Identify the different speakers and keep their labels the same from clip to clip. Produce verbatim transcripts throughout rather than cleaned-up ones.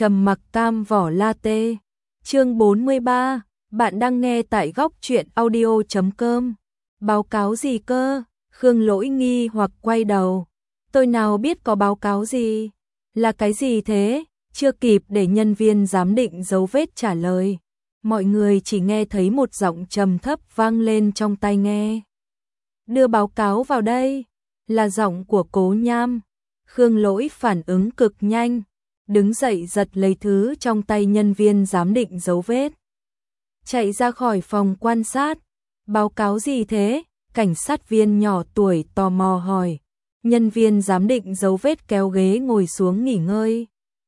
Speaker 1: Trầm mặc cam vỏ latte. Chương bốn mươi ba, bạn đang nghe tại góc truyện audio chấm com. Báo cáo gì cơ? Khương Lỗi nghi hoặc quay đầu. Tôi nào biết có báo cáo gì? Là cái gì thế? Chưa kịp để nhân viên giám định dấu vết trả lời. Mọi người chỉ nghe thấy một giọng trầm thấp vang lên trong tai nghe. Đưa báo cáo vào đây. Là giọng của Cố Nham. Khương Lỗi phản ứng cực nhanh. Đứng dậy giật lấy thứ trong tay nhân viên giám định dấu vết. Chạy ra khỏi phòng quan sát. Báo cáo gì thế? Cảnh sát viên nhỏ tuổi tò mò hỏi. Nhân viên giám định dấu vết kéo ghế ngồi xuống nghỉ ngơi.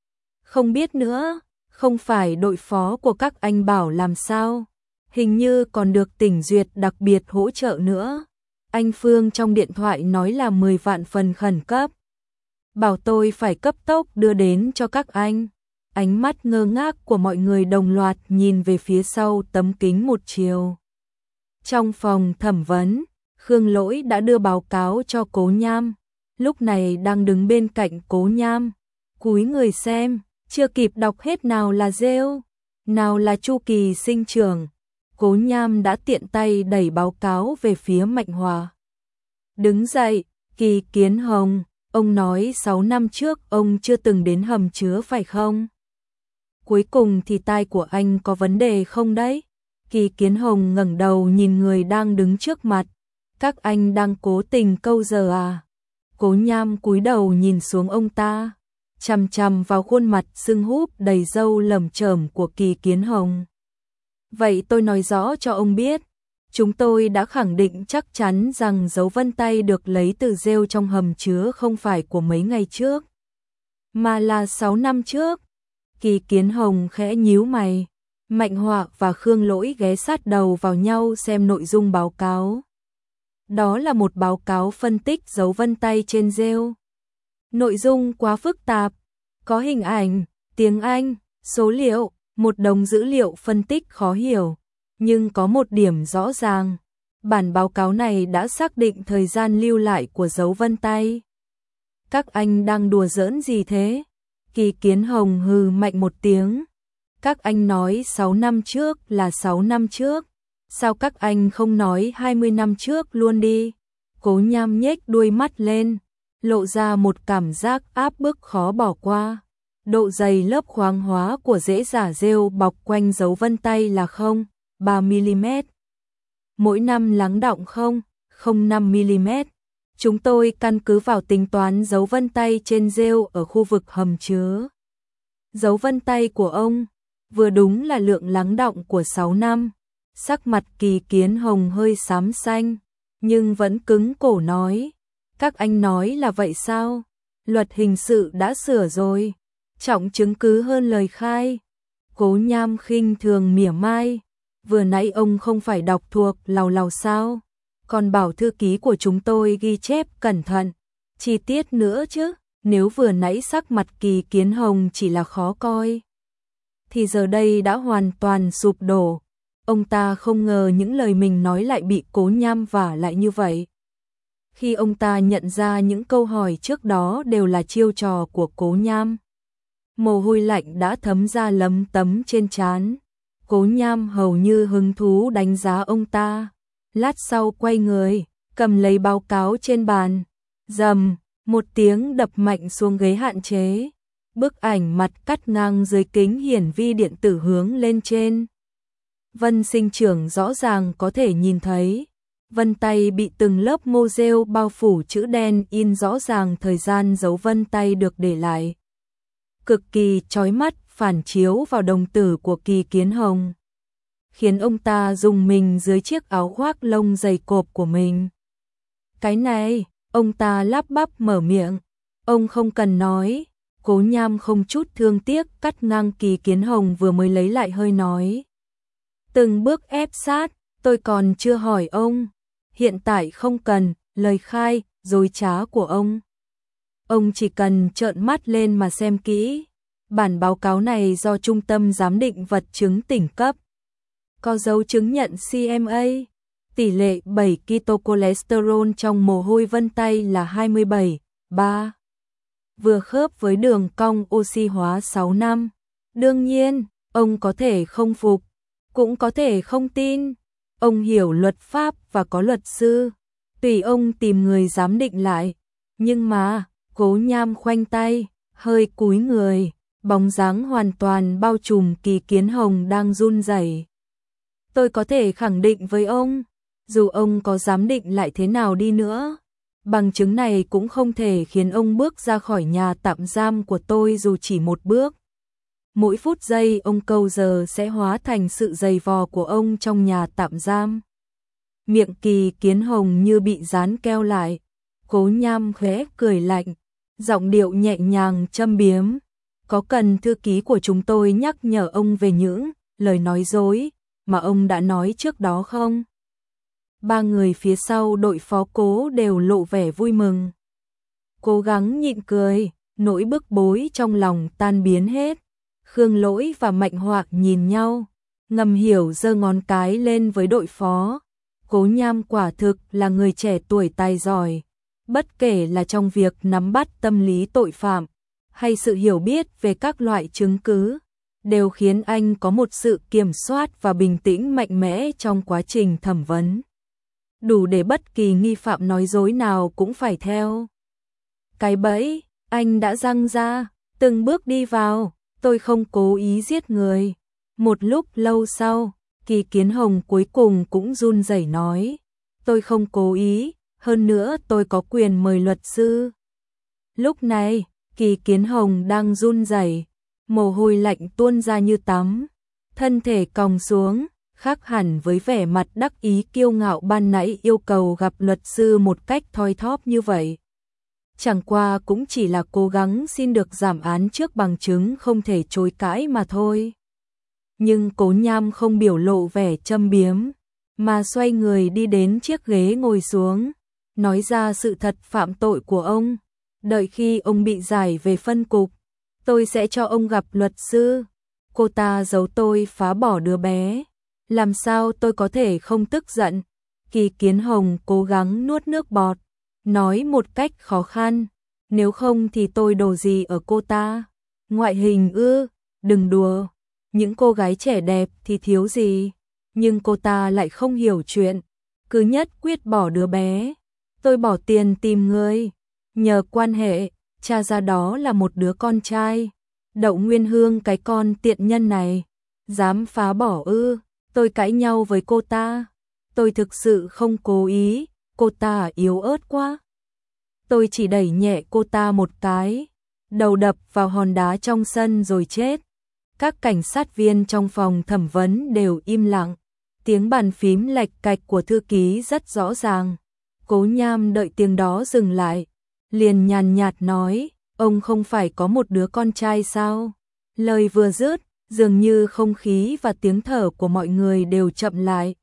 Speaker 1: Không biết nữa, không phải đội phó của các anh bảo làm sao? Hình như còn được tỉnh duyệt đặc biệt hỗ trợ nữa. Anh Phương trong điện thoại nói là mười vạn phần khẩn cấp. Bảo tôi phải cấp tốc đưa đến cho các anh. Ánh mắt ngơ ngác của mọi người đồng loạt nhìn về phía sau tấm kính một chiều. Trong phòng thẩm vấn, Khương Lỗi đã đưa báo cáo cho Cố Nham. Lúc này đang đứng bên cạnh Cố Nham. Cúi người xem, chưa kịp đọc hết nào là rêu, nào là chu kỳ sinh trưởng. Cố Nham đã tiện tay đẩy báo cáo về phía Mạnh Hòa. Đứng dậy, Kỳ Kiến Hồng. Ông nói sáu năm trước ông chưa từng đến hầm chứa phải không? Cuối cùng thì tai của anh có vấn đề không đấy? Kỳ Kiến Hồng ngẩng đầu nhìn người đang đứng trước mặt. Các anh đang cố tình câu giờ à? Cố Nham cúi đầu nhìn xuống ông ta, chằm chằm vào khuôn mặt sưng húp đầy râu lởm chởm của Kỳ Kiến Hồng. Vậy tôi nói rõ cho ông biết. Chúng tôi đã khẳng định chắc chắn rằng dấu vân tay được lấy từ rêu trong hầm chứa không phải của mấy ngày trước, mà là sáu năm trước. Kỳ Kiến Hồng khẽ nhíu mày. Mạnh Họa và Khương Lỗi ghé sát đầu vào nhau xem nội dung báo cáo. Đó là một báo cáo phân tích dấu vân tay trên rêu. Nội dung quá phức tạp, có hình ảnh, tiếng Anh, số liệu, một đống dữ liệu phân tích khó hiểu. Nhưng có một điểm rõ ràng, bản báo cáo này đã xác định thời gian lưu lại của dấu vân tay. Các anh đang đùa giỡn gì thế? Kỳ Kiến Hồng hừ mạnh một tiếng. Các anh nói sáu năm trước là sáu năm trước, sao các anh không nói hai mươi năm trước luôn đi? Cố Nham nhếch đuôi mắt lên, lộ ra một cảm giác áp bức khó bỏ qua. Độ dày lớp khoáng hóa của rễ giả rêu bọc quanh dấu vân tay là không phẩy ba mi-li-mét. Mỗi năm lắng đọng không phẩy không năm mi-li-mét. Chúng tôi căn cứ vào tính toán dấu vân tay trên rêu ở khu vực hầm chứa. Dấu vân tay của ông vừa đúng là lượng lắng đọng của sáu năm. Sắc mặt Kỳ Kiến Hồng hơi xám xanh, nhưng vẫn cứng cổ nói. Các anh nói là vậy sao? Luật hình sự đã sửa rồi, trọng chứng cứ hơn lời khai. Cố Nham khinh thường mỉa mai. Vừa nãy ông không phải đọc thuộc lào lào sao? Còn bảo thư ký của chúng tôi ghi chép cẩn thận, chi tiết nữa chứ. Nếu vừa nãy sắc mặt Kỳ Kiến Hồng chỉ là khó coi, thì giờ đây đã hoàn toàn sụp đổ. Ông ta không ngờ những lời mình nói lại bị Cố Nham vả lại như vậy. Khi ông ta nhận ra những câu hỏi trước đó đều là chiêu trò của Cố Nham, mồ hôi lạnh đã thấm ra lấm tấm trên trán. Cố Nham hầu như hứng thú đánh giá ông ta. Lát sau quay người, cầm lấy báo cáo trên bàn. Rầm, một tiếng đập mạnh xuống ghế hạn chế. Bức ảnh mặt cắt ngang dưới kính hiển vi điện tử hướng lên trên. Vân sinh trưởng rõ ràng có thể nhìn thấy. Vân tay bị từng lớp mô rêu bao phủ chữ đen in rõ ràng thời gian dấu vân tay được để lại. Cực kỳ chói mắt phản chiếu vào đồng tử của Kỳ Kiến Hồng, khiến ông ta rùng mình dưới chiếc áo khoác lông dày cộp của mình. Cái này, ông ta lắp bắp mở miệng. Ông không cần nói. Cố Nham không chút thương tiếc cắt ngang Kỳ Kiến Hồng vừa mới lấy lại hơi nói. Từng bước ép sát, tôi còn chưa hỏi ông. Hiện tại không cần lời khai dối trá của ông. Ông chỉ cần trợn mắt lên mà xem kỹ. Bản báo cáo này do Trung tâm Giám định Vật chứng tỉnh cấp. Có dấu chứng nhận xê em a. Tỷ lệ bảy ketocholesterol trong mồ hôi vân tay là hai mươi bảy phẩy ba. Vừa khớp với đường cong oxy hóa sáu năm. Đương nhiên, ông có thể không phục, cũng có thể không tin. Ông hiểu luật pháp và có luật sư, tùy ông tìm người giám định lại. Nhưng mà, Cố Nham khoanh tay, hơi cúi người, bóng dáng hoàn toàn bao trùm Kỳ Kiến Hồng đang run rẩy. Tôi có thể khẳng định với ông, dù ông có giám định lại thế nào đi nữa, bằng chứng này cũng không thể khiến ông bước ra khỏi nhà tạm giam của tôi dù chỉ một bước. Mỗi phút giây ông câu giờ sẽ hóa thành sự giày vò của ông trong nhà tạm giam. Miệng Kỳ Kiến Hồng như bị dán keo lại. Cố Nham khẽ cười lạnh, giọng điệu nhẹ nhàng châm biếm. Có cần thư ký của chúng tôi nhắc nhở ông về những lời nói dối mà ông đã nói trước đó không? Ba người phía sau đội phó Cố đều lộ vẻ vui mừng. Cố gắng nhịn cười, nỗi bức bối trong lòng tan biến hết. Khương Lỗi và Mạnh Hoạc nhìn nhau, ngầm hiểu giơ ngón cái lên với đội phó. Cố Nham quả thực là người trẻ tuổi tài giỏi, bất kể là trong việc nắm bắt tâm lý tội phạm, hay sự hiểu biết về các loại chứng cứ, đều khiến anh có một sự kiểm soát và bình tĩnh mạnh mẽ trong quá trình thẩm vấn. Đủ để bất kỳ nghi phạm nói dối nào cũng phải theo cái bẫy anh đã răng ra, từng bước đi vào. Tôi không cố ý giết người. Một lúc lâu sau, Kỳ Kiến Hồng cuối cùng cũng run rẩy nói, tôi không cố ý, hơn nữa tôi có quyền mời luật sư. Lúc này, Kỳ Kiến Hồng đang run rẩy, mồ hôi lạnh tuôn ra như tắm, thân thể còng xuống, khác hẳn với vẻ mặt đắc ý kiêu ngạo ban nãy yêu cầu gặp luật sư một cách thoi thóp như vậy. Chẳng qua cũng chỉ là cố gắng xin được giảm án trước bằng chứng không thể chối cãi mà thôi. Nhưng Cố Nham không biểu lộ vẻ châm biếm, mà xoay người đi đến chiếc ghế ngồi xuống, nói ra sự thật phạm tội của ông. Đợi khi ông bị giải về phân cục, tôi sẽ cho ông gặp luật sư. Cô ta giấu tôi phá bỏ đứa bé, làm sao tôi có thể không tức giận? Kỳ Kiến Hồng cố gắng nuốt nước bọt, nói một cách khó khăn, nếu không thì tôi đồ gì ở cô ta? Ngoại hình ư? Đừng đùa, những cô gái trẻ đẹp thì thiếu gì, nhưng cô ta lại không hiểu chuyện, cứ nhất quyết bỏ đứa bé. Tôi bỏ tiền tìm người, nhờ quan hệ, tra ra đó là một đứa con trai. Đậu Nguyên Hương cái con tiện nhân này, dám phá bỏ ư? Tôi cãi nhau với cô ta, tôi thực sự không cố ý, cô ta yếu ớt quá. Tôi chỉ đẩy nhẹ cô ta một cái, đầu đập vào hòn đá trong sân rồi chết. Các cảnh sát viên trong phòng thẩm vấn đều im lặng, tiếng bàn phím lạch cạch của thư ký rất rõ ràng. Cố Nham đợi tiếng đó dừng lại, liền nhàn nhạt nói, ông không phải có một đứa con trai sao? Lời vừa dứt, dường như không khí và tiếng thở của mọi người đều chậm lại.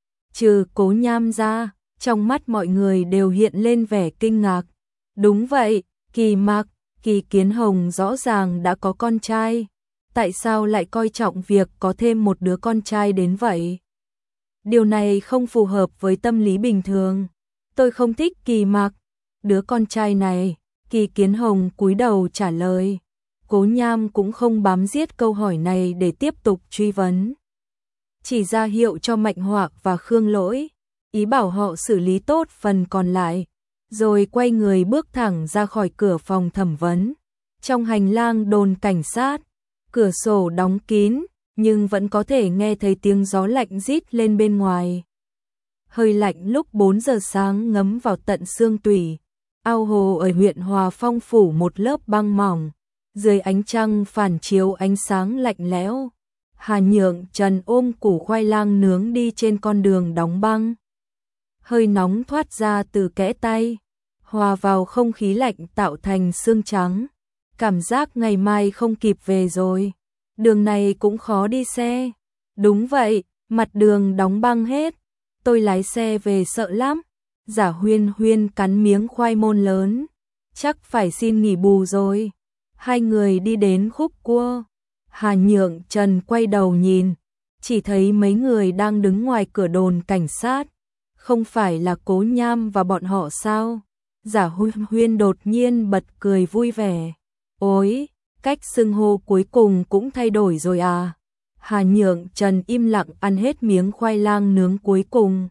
Speaker 1: Trừ Cố Nham ra, trong mắt mọi người đều hiện lên vẻ kinh ngạc. Đúng vậy, Kỳ Mạc, Kỳ Kiến Hồng rõ ràng đã có con trai, tại sao lại coi trọng việc có thêm một đứa con trai đến vậy? Điều này không phù hợp với tâm lý bình thường. Tôi không thích Kỳ Mạc, đứa con trai này. Kỳ Kiến Hồng cúi đầu trả lời. Cố Nham cũng không bám giết câu hỏi này để tiếp tục truy vấn, chỉ ra hiệu cho Mạnh Hoạc và Khương Lỗi, ý bảo họ xử lý tốt phần còn lại, rồi quay người bước thẳng ra khỏi cửa phòng thẩm vấn. Trong hành lang đồn cảnh sát, cửa sổ đóng kín, nhưng vẫn có thể nghe thấy tiếng gió lạnh rít lên bên ngoài. Hơi lạnh lúc bốn giờ sáng ngấm vào tận xương tủy. Ao hồ ở huyện Hòa Phong phủ một lớp băng mỏng, dưới ánh trăng phản chiếu ánh sáng lạnh lẽo. Hà Nhượng Trần ôm củ khoai lang nướng đi trên con đường đóng băng. Hơi nóng thoát ra từ kẽ tay, hòa vào không khí lạnh tạo thành sương trắng. Cảm giác ngày mai không kịp về rồi. Đường này cũng khó đi xe. Đúng vậy, mặt đường đóng băng hết. Tôi lái xe về sợ lắm. Giả Huyên Huyên cắn miếng khoai môn lớn. Chắc phải xin nghỉ bù rồi. Hai người đi đến khúc cua. Hà Nhượng Trần quay đầu nhìn, chỉ thấy mấy người đang đứng ngoài cửa đồn cảnh sát. Không phải là Cố Nham và bọn họ sao? Giả Huyên Huyên đột nhiên bật cười vui vẻ. Ôi, cách xưng hô cuối cùng cũng thay đổi rồi à? Hà Nhượng Trần im lặng ăn hết miếng khoai lang nướng cuối cùng.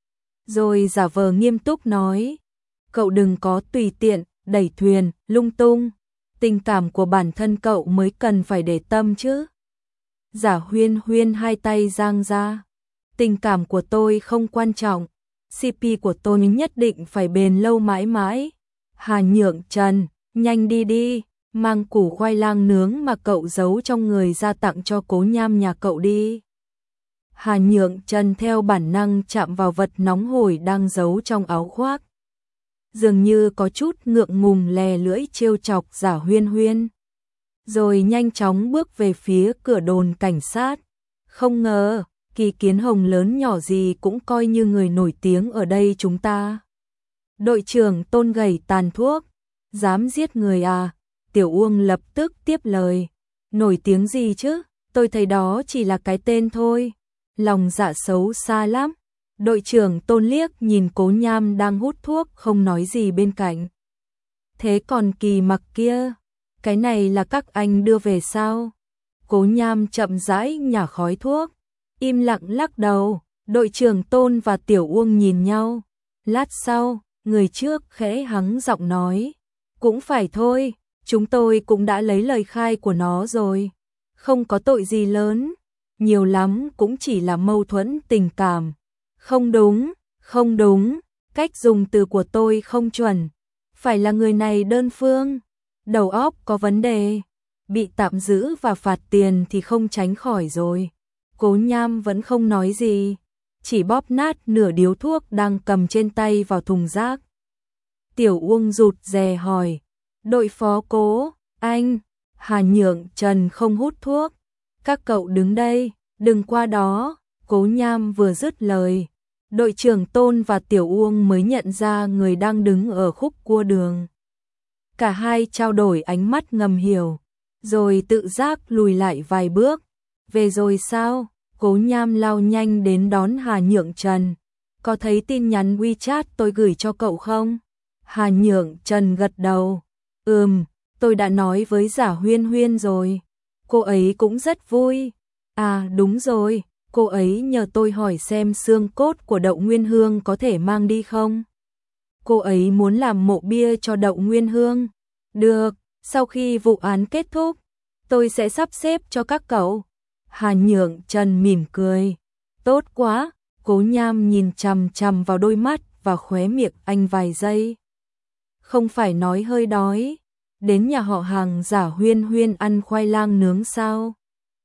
Speaker 1: Rồi giả vờ nghiêm túc nói, cậu đừng có tùy tiện, đẩy thuyền, lung tung. Tình cảm của bản thân cậu mới cần phải để tâm chứ. Giả Huyên Huyên hai tay giang ra. Tình cảm của tôi không quan trọng. xê pê của tôi nhất định phải bền lâu mãi mãi. Hà Nhượng Trần, nhanh đi đi, mang củ khoai lang nướng mà cậu giấu trong người ra tặng cho Cố Nham nhà cậu đi. Hà Nhượng Trần theo bản năng chạm vào vật nóng hổi đang giấu trong áo khoác. Dường như có chút ngượng ngùng lè lưỡi trêu chọc Giả Huyên Huyên. Rồi nhanh chóng bước về phía cửa đồn cảnh sát. Không ngờ, Kỳ Kiến Hồng lớn nhỏ gì cũng coi như người nổi tiếng ở đây chúng ta. Đội trưởng Tôn gầy tàn thuốc, dám giết người à? Tiểu Uông lập tức tiếp lời. Nổi tiếng gì chứ, tôi thấy đó chỉ là cái tên thôi. Lòng dạ xấu xa lắm. Đội trưởng Tôn liếc nhìn Cố Nham đang hút thuốc không nói gì bên cạnh. Thế còn Kỳ Mặc kia, cái này là các anh đưa về sao? Cố Nham chậm rãi nhả khói thuốc, im lặng lắc đầu. Đội trưởng Tôn và Tiểu Uông nhìn nhau. Lát sau, người trước khẽ hắng giọng nói, cũng phải thôi, chúng tôi cũng đã lấy lời khai của nó rồi. Không có tội gì lớn, nhiều lắm cũng chỉ là mâu thuẫn tình cảm. Không đúng, không đúng, cách dùng từ của tôi không chuẩn. Phải là người này đơn phương, đầu óc có vấn đề, bị tạm giữ và phạt tiền thì không tránh khỏi rồi. Cố Nham vẫn không nói gì, chỉ bóp nát nửa điếu thuốc đang cầm trên tay vào thùng rác. Tiểu Uông rụt rè hỏi, đội phó Cố, anh, Hà Nhượng Trần không hút thuốc. Các cậu đứng đây, đừng qua đó. Cố Nham vừa dứt lời, đội trưởng Tôn và Tiểu Uông mới nhận ra người đang đứng ở khúc cua đường. Cả hai trao đổi ánh mắt ngầm hiểu, rồi tự giác lùi lại vài bước. Về rồi sao? Cố Nham lao nhanh đến đón Hà Nhượng Trần. Có thấy tin nhắn WeChat tôi gửi cho cậu không? Hà Nhượng Trần gật đầu. Ừm, tôi đã nói với Giả Huyên Huyên rồi. Cô ấy cũng rất vui. À đúng rồi, cô ấy nhờ tôi hỏi xem xương cốt của Đậu Nguyên Hương có thể mang đi không? Cô ấy muốn làm mộ bia cho Đậu Nguyên Hương. Được, sau khi vụ án kết thúc, tôi sẽ sắp xếp cho các cậu. Hà Nhượng Trần mỉm cười. Tốt quá, Cố Nham nhìn chằm chằm vào đôi mắt và khóe miệng anh vài giây. Không phải nói hơi đói, đến nhà họ hàng Giả Huyên Huyên ăn khoai lang nướng sao?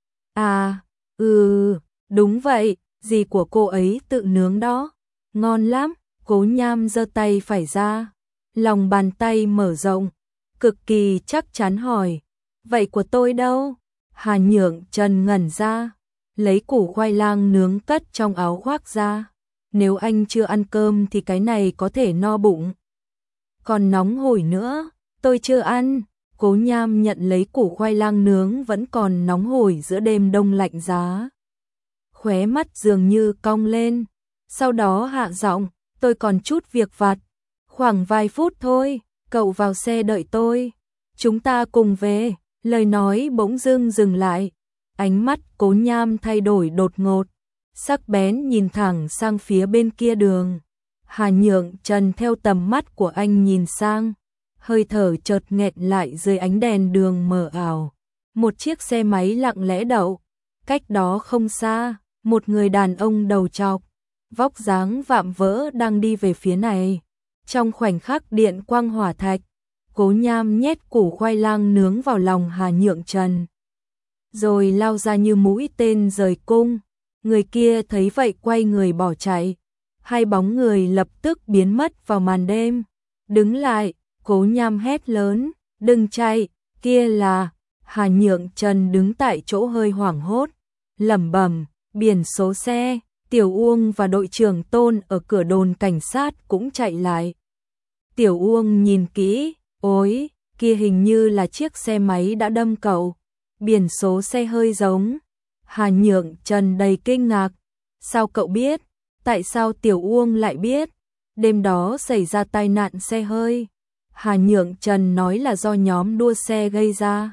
Speaker 1: À, ừ, đúng vậy, dì của cô ấy tự nướng đó. Ngon lắm. Cố Nham giơ tay phải ra, lòng bàn tay mở rộng, cực kỳ chắc chắn hỏi, vậy của tôi đâu? Hà Nhượng Trần ngẩn ra, lấy củ khoai lang nướng cất trong áo khoác ra. Nếu anh chưa ăn cơm thì cái này có thể no bụng. Còn nóng hổi nữa, tôi chưa ăn. Cố Nham nhận lấy củ khoai lang nướng vẫn còn nóng hổi giữa đêm đông lạnh giá. Khóe mắt dường như cong lên, sau đó hạ giọng, tôi còn chút việc vặt, khoảng vài phút thôi, cậu vào xe đợi tôi, chúng ta cùng về. Lời nói bỗng dưng dừng lại, ánh mắt Cố Nham thay đổi đột ngột, sắc bén nhìn thẳng sang phía bên kia đường. Hà Nhượng Trần theo tầm mắt của anh nhìn sang, hơi thở chợt nghẹn lại dưới ánh đèn đường mờ ảo. Một chiếc xe máy lặng lẽ đậu, cách đó không xa, một người đàn ông đầu trọc, vóc dáng vạm vỡ đang đi về phía này. Trong khoảnh khắc điện quang hỏa thạch, Cố Nham nhét củ khoai lang nướng vào lòng Hà Nhượng Trần, rồi lao ra như mũi tên rời cung. Người kia thấy vậy quay người bỏ chạy, hai bóng người lập tức biến mất vào màn đêm. Đứng lại, Cố Nham hét lớn, đừng chạy, kia là... Hà Nhượng Trần đứng tại chỗ hơi hoảng hốt, lẩm bẩm, biển số xe. Tiểu Uông và đội trưởng Tôn ở cửa đồn cảnh sát cũng chạy lại. Tiểu Uông nhìn kỹ, ôi, kia hình như là chiếc xe máy đã đâm cậu. Biển số xe hơi giống. Hà Nhượng Trần đầy kinh ngạc. Sao cậu biết? Tại sao Tiểu Uông lại biết? Đêm đó xảy ra tai nạn xe hơi. Hà Nhượng Trần nói là do nhóm đua xe gây ra.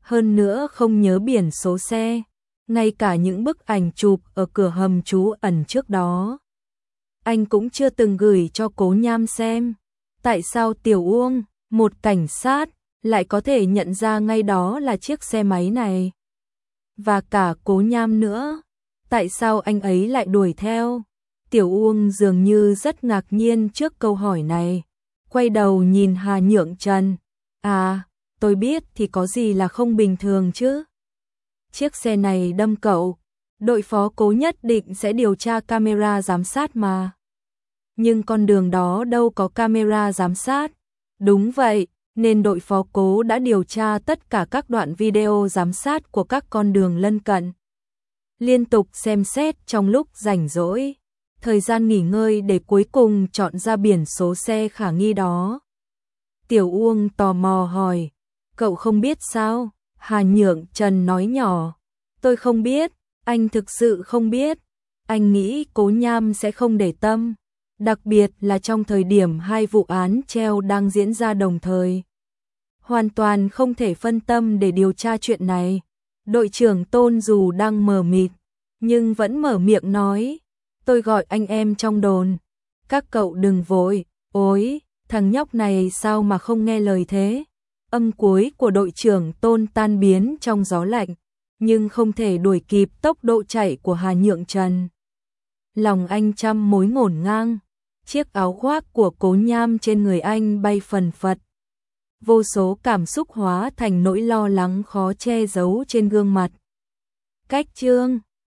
Speaker 1: hơn nữa không nhớ biển số xe, ngay cả những bức ảnh chụp ở cửa hầm trú ẩn trước đó. Anh cũng chưa từng gửi cho Cố Nham xem. Tại sao Tiểu Uông, một cảnh sát, lại có thể nhận ra ngay đó là chiếc xe máy này? Và cả Cố Nham nữa, tại sao anh ấy lại đuổi theo? Tiểu Uông dường như rất ngạc nhiên trước câu hỏi này, quay đầu nhìn Hà Nhượng Trần. À, tôi biết thì có gì là không bình thường chứ? Chiếc xe này đâm cậu, đội phó Cố nhất định sẽ điều tra camera giám sát mà. Nhưng con đường đó đâu có camera giám sát. Đúng vậy, nên đội phó Cố đã điều tra tất cả các đoạn video giám sát của các con đường lân cận. Liên tục xem xét trong lúc rảnh rỗi, thời gian nghỉ ngơi để cuối cùng chọn ra biển số xe khả nghi đó. Tiểu Uông tò mò hỏi, cậu không biết sao? Hà Nhượng Trần nói nhỏ, tôi không biết, anh thực sự không biết. Anh nghĩ Cố Nham sẽ không để tâm, đặc biệt là trong thời điểm hai vụ án treo đang diễn ra đồng thời. Hoàn toàn không thể phân tâm để điều tra chuyện này. Đội trưởng Tôn dù đang mờ mịt, nhưng vẫn mở miệng nói, tôi gọi anh em trong đồn, các cậu đừng vội. Ôi, thằng nhóc này sao mà không nghe lời thế? Âm cuối của đội trưởng Tôn tan biến trong gió lạnh, nhưng không thể đuổi kịp tốc độ chạy của Hà Nhượng Trần. Lòng anh trăm mối ngổn ngang, chiếc áo khoác của Cố Nham trên người anh bay phần phật. Vô số cảm xúc hóa thành nỗi lo lắng khó che giấu trên gương mặt. Cách chương